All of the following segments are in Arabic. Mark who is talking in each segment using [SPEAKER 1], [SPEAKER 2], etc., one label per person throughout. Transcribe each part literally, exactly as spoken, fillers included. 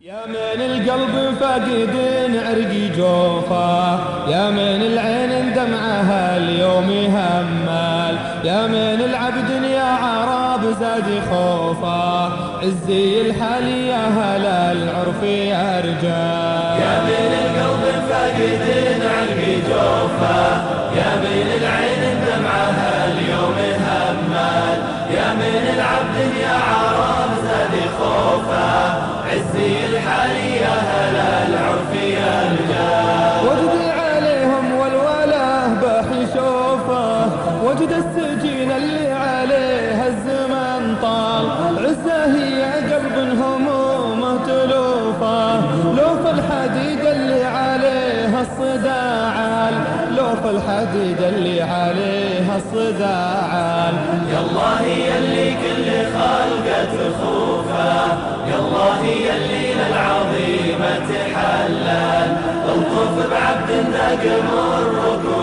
[SPEAKER 1] يا من القلب فاقد عرقي جوفه، يا من العين دمعها اليوم همال، يا من العبد يا عرب زاد خوفه، عزي الحالي يا هلا العرف يا رجال.
[SPEAKER 2] يا من القلب فاقد عرقي جوفه، يا من العين دمعها اليوم همال، يا من العبد يا عرب زاد خوفه، عزي الحالي يا هلا العرف يا رجال.
[SPEAKER 1] وجدي عليهم والوله باحي شوفه، وجد السجين اللي عليها الزمن طال، عزه هي قلب همومه تلوفه، لوف الحديد اللي عليها الصداعال، لوف الحديد اللي عليها الصداعال.
[SPEAKER 2] يا الله هي اللي كل خلقه تخوفه، يا الله هي اللي للعظيمة تحلل، الطف بعبد ذاق مر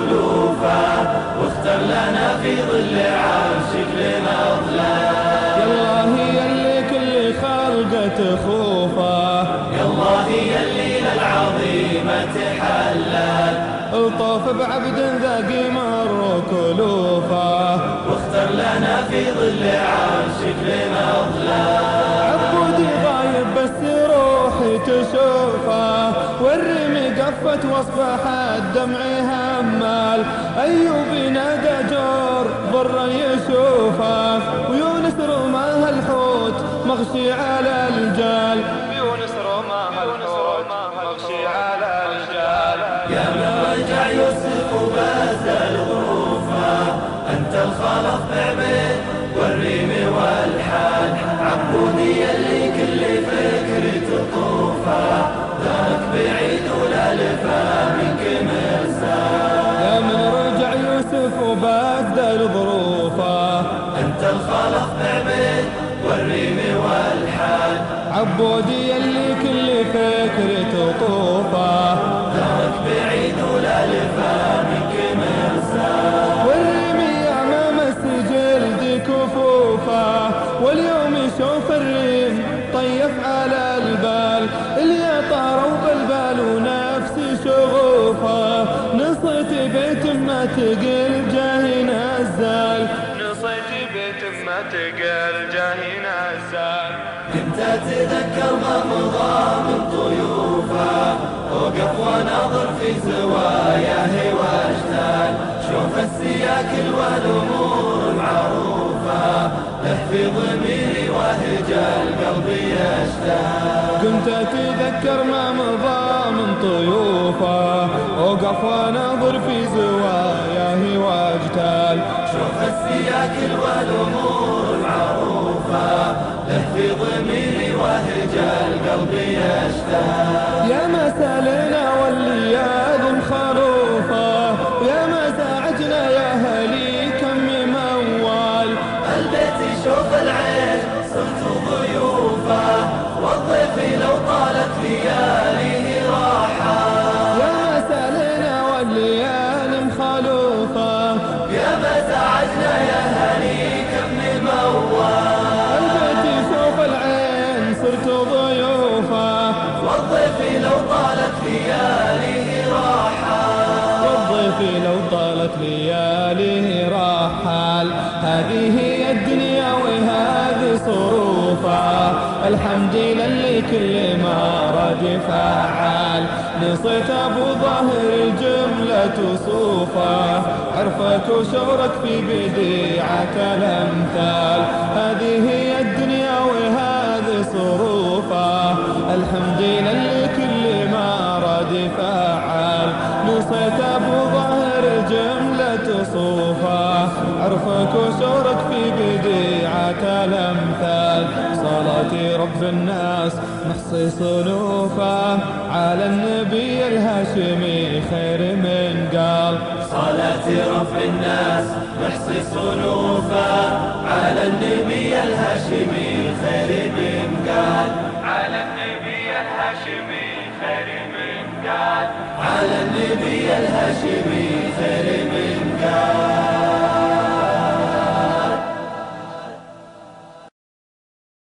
[SPEAKER 2] قلوفه، واختر لنا في ظل عرشك لنظلل.
[SPEAKER 1] يا الله هي اللي كل خلقه تخوفه،
[SPEAKER 2] يا الله هي اللي للعظيمة تحلل،
[SPEAKER 1] الطف بعبد ذاق مر كلوفه،
[SPEAKER 2] واختر لنا في ظل عرشك لنظلل.
[SPEAKER 1] عبودي غايب بس روحي تشوفه، والرمي قفت واصبحت دمعي همال، ايوب نادى جور ضر يشوفه، ويونس رماها الحوت مغشي على الجال، يونس رماها الحوت مغشي على الجال.
[SPEAKER 2] يا من رجع يوسف وبذل ظروفه، أنت الخلق بعبيد والريم والحال، عبودي اللي كل فكر تطوفه، ذاك بعيد ولا لفا منك مرسال.
[SPEAKER 1] يا من رجع يوسف وبذل ظروفه،
[SPEAKER 2] أنت الخلق بعبيد والريم والحال،
[SPEAKER 1] عبودي اللي كل فكر تطوفه،
[SPEAKER 2] ذاك بعيد ولا لفا منك مرسال.
[SPEAKER 1] والرمي امام السجل كفوفه، واليوم يشوف الريم طيف على البال، اللي طاروا بالبال ونفسي شغوفه، نصيت بيت ما تقل جاهي نزال، نصيت بيت ما تقل جاهي نزال.
[SPEAKER 2] كنت أتذكر ما مضى من طيوفه، أوقف وناظر في زواياه واشتاق، شوف السياك والأمور معروفة، له في ضميري وهج القلب يشتاق.
[SPEAKER 1] كنت أتذكر ما مضى من طيوفه، أوقف وناظر في زواياه واجتال،
[SPEAKER 2] شوف السياك والأمور معروفة، له في ضميري وهج القلب يشتاق.
[SPEAKER 1] يا ما سالنا والليالي مخروفه، يا ما زعجنا يا هلي كم موال،
[SPEAKER 2] البيت يشوف العين صرت ضيوفه، والضيف لو طالت لياليه راحة.
[SPEAKER 1] يا ما سالنا والليالي مخلوفه،
[SPEAKER 2] يا ما زعجنا يا هني كم موال،
[SPEAKER 1] البيت يشوف العين صرت ضيوفه،
[SPEAKER 2] والضيف لو طالت لياليه راحة.
[SPEAKER 1] والضيف لو طالت لياليه رحال. هذه هي الدنيا وهذه صروفها، الحمد لله كل ما راد فعال، نصيت ابو ظاهر الجملة صوفه، عرفك وشعرك في بديعة الامثال. هذه هي الدنيا وهذه صروفها، الحمد لله كل ما راد فعال، نصيت ابو ظاهر جملة صوفه، عرفك وشعرك في بديعة الامثال. صلاة رب الناس نحصي صنوفه، على النبي الهاشمي خير من قال.
[SPEAKER 2] صلاة رب الناس نحصي صنوفه، على النبي الهاشمي خير من قال.
[SPEAKER 1] على النبي الهاشمي خير من قال.
[SPEAKER 2] على النبي الهاشمي خير من قال.